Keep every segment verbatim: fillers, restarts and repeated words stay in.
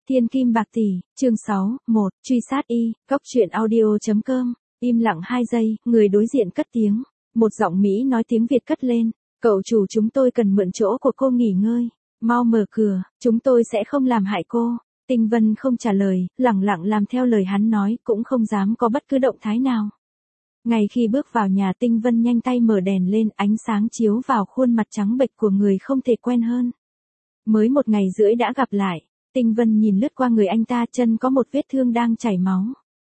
Thiên kim bạc tỷ, chương sáu, một, truy sát y, góc truyện audio.com, im lặng hai giây, người đối diện cất tiếng, một giọng Mỹ nói tiếng Việt cất lên, cậu chủ chúng tôi cần mượn chỗ của cô nghỉ ngơi, mau mở cửa, chúng tôi sẽ không làm hại cô. Tinh Vân không trả lời, lẳng lặng làm theo lời hắn nói, cũng không dám có bất cứ động thái nào. Ngay khi bước vào nhà, Tinh Vân nhanh tay mở đèn lên, ánh sáng chiếu vào khuôn mặt trắng bệch của người không thể quen hơn. Mới một ngày rưỡi đã gặp lại, Tinh Vân nhìn lướt qua người anh ta, chân có một vết thương đang chảy máu.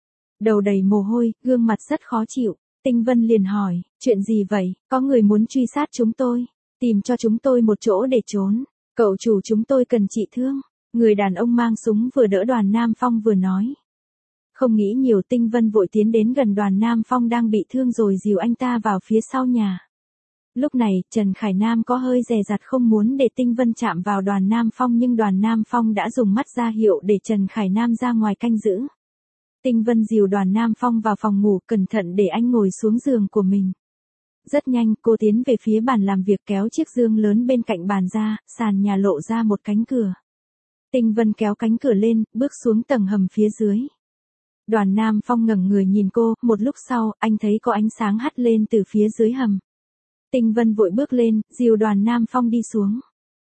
Đầu đầy mồ hôi, gương mặt rất khó chịu. Tinh Vân liền hỏi, chuyện gì vậy, có người muốn truy sát chúng tôi, tìm cho chúng tôi một chỗ để trốn, cậu chủ chúng tôi cần trị thương. Người đàn ông mang súng vừa đỡ Đoàn Nam Phong vừa nói. Không nghĩ nhiều, Tinh Vân vội tiến đến gần Đoàn Nam Phong đang bị thương rồi dìu anh ta vào phía sau nhà. Lúc này, Trần Khải Nam có hơi dè dặt không muốn để Tinh Vân chạm vào Đoàn Nam Phong, nhưng Đoàn Nam Phong đã dùng mắt ra hiệu để Trần Khải Nam ra ngoài canh giữ. Tinh Vân dìu Đoàn Nam Phong vào phòng ngủ, cẩn thận để anh ngồi xuống giường của mình. Rất nhanh, cô tiến về phía bàn làm việc, kéo chiếc giường lớn bên cạnh bàn ra, sàn nhà lộ ra một cánh cửa. Tinh Vân kéo cánh cửa lên, bước xuống tầng hầm phía dưới. Đoàn Nam Phong ngẩng người nhìn cô, một lúc sau, anh thấy có ánh sáng hắt lên từ phía dưới hầm. Tinh Vân vội bước lên, dìu Đoàn Nam Phong đi xuống.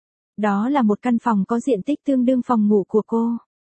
Đó là một căn phòng có diện tích tương đương phòng ngủ của cô.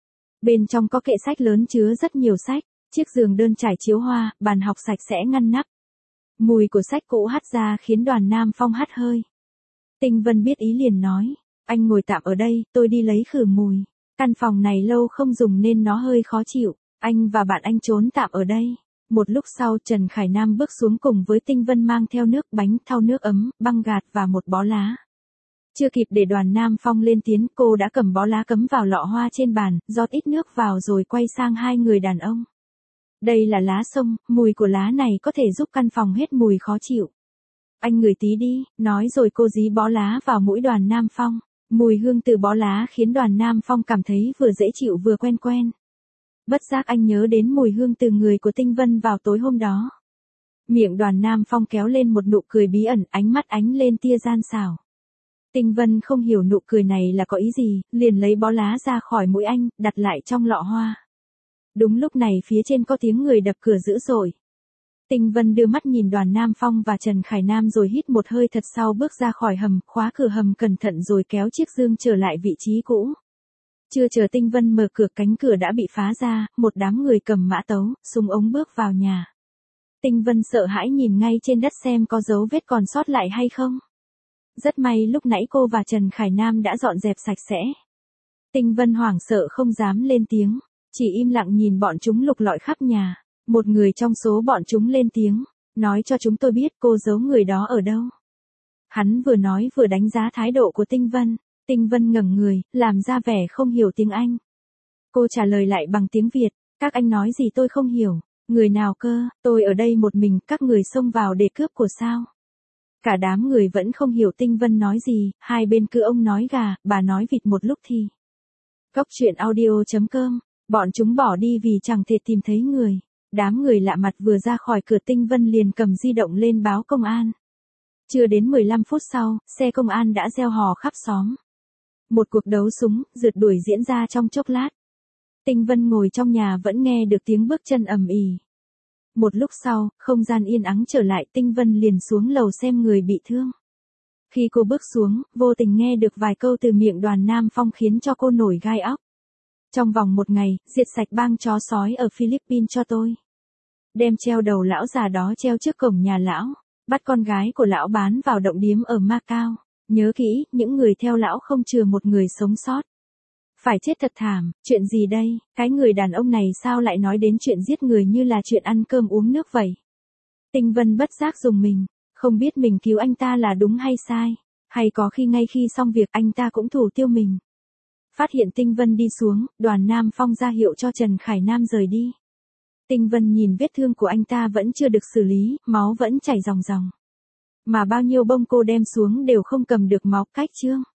Bên trong có kệ sách lớn chứa rất nhiều sách, chiếc giường đơn trải chiếu hoa, bàn học sạch sẽ ngăn nắp. Mùi của sách cũ hắt ra khiến Đoàn Nam Phong hắt hơi. Tinh Vân biết ý liền nói, anh ngồi tạm ở đây, tôi đi lấy khử mùi. Căn phòng này lâu không dùng nên nó hơi khó chịu, anh và bạn anh trốn tạm ở đây. Một lúc sau, Trần Khải Nam bước xuống cùng với Tinh Vân mang theo nước, bánh, thau nước ấm, băng gạt và một bó lá. Chưa kịp để Đoàn Nam Phong lên tiếng, cô đã cầm bó lá cắm vào lọ hoa trên bàn, rót ít nước vào rồi quay sang hai người đàn ông. Đây là lá sông, mùi của lá này có thể giúp căn phòng hết mùi khó chịu. Anh ngửi tí đi, nói rồi cô dí bó lá vào mũi Đoàn Nam Phong. Mùi hương từ bó lá khiến Đoàn Nam Phong cảm thấy vừa dễ chịu vừa quen quen. Bất giác anh nhớ đến mùi hương từ người của Tinh Vân vào tối hôm đó. Miệng Đoàn Nam Phong kéo lên một nụ cười bí ẩn, ánh mắt ánh lên tia gian xảo. Tinh Vân không hiểu nụ cười này là có ý gì, liền lấy bó lá ra khỏi mũi anh, đặt lại trong lọ hoa. Đúng lúc này phía trên có tiếng người đập cửa dữ dội. Tinh Vân đưa mắt nhìn Đoàn Nam Phong và Trần Khải Nam rồi hít một hơi thật sâu, bước ra khỏi hầm, khóa cửa hầm cẩn thận rồi kéo chiếc giường trở lại vị trí cũ. Chưa chờ Tinh Vân mở cửa, cánh cửa đã bị phá ra, một đám người cầm mã tấu, súng ống bước vào nhà. Tinh Vân sợ hãi nhìn ngay trên đất xem có dấu vết còn sót lại hay không. Rất may lúc nãy cô và Trần Khải Nam đã dọn dẹp sạch sẽ. Tinh Vân hoảng sợ không dám lên tiếng, chỉ im lặng nhìn bọn chúng lục lọi khắp nhà. Một người trong số bọn chúng lên tiếng, nói cho chúng tôi biết cô giấu người đó ở đâu. Hắn vừa nói vừa đánh giá thái độ của Tinh Vân. Tinh Vân ngẩng người, làm ra vẻ không hiểu tiếng Anh. Cô trả lời lại bằng tiếng Việt, các anh nói gì tôi không hiểu, người nào cơ, tôi ở đây một mình, các người xông vào để cướp của sao. Cả đám người vẫn không hiểu Tinh Vân nói gì, hai bên cứ ông nói gà, bà nói vịt một lúc thì. Góc truyện audio.com, bọn chúng bỏ đi vì chẳng thể tìm thấy người. Đám người lạ mặt vừa ra khỏi cửa, Tinh Vân liền cầm di động lên báo công an. Chưa đến mười lăm phút sau, xe công an đã reo hò khắp xóm. Một cuộc đấu súng, rượt đuổi diễn ra trong chốc lát. Tinh Vân ngồi trong nhà vẫn nghe được tiếng bước chân ầm ĩ. Một lúc sau, không gian yên ắng trở lại, Tinh Vân liền xuống lầu xem người bị thương. Khi cô bước xuống, vô tình nghe được vài câu từ miệng Đoàn Nam Phong khiến cho cô nổi gai óc. Trong vòng một ngày, diệt sạch bang chó sói ở Philippines cho tôi. Đem treo đầu lão già đó treo trước cổng nhà lão. Bắt con gái của lão bán vào động điếm ở Macau. Nhớ kỹ, những người theo lão không chừa một người sống sót. Phải chết thật thảm, chuyện gì đây, cái người đàn ông này sao lại nói đến chuyện giết người như là chuyện ăn cơm uống nước vậy. Tinh Vân bất giác dùng mình, không biết mình cứu anh ta là đúng hay sai, hay có khi ngay khi xong việc anh ta cũng thủ tiêu mình. Phát hiện Tinh Vân đi xuống, Đoàn Nam Phong ra hiệu cho Trần Khải Nam rời đi. Tinh Vân nhìn vết thương của anh ta vẫn chưa được xử lý, máu vẫn chảy ròng ròng. Mà bao nhiêu bông cô đem xuống đều không cầm được máu, cách chương.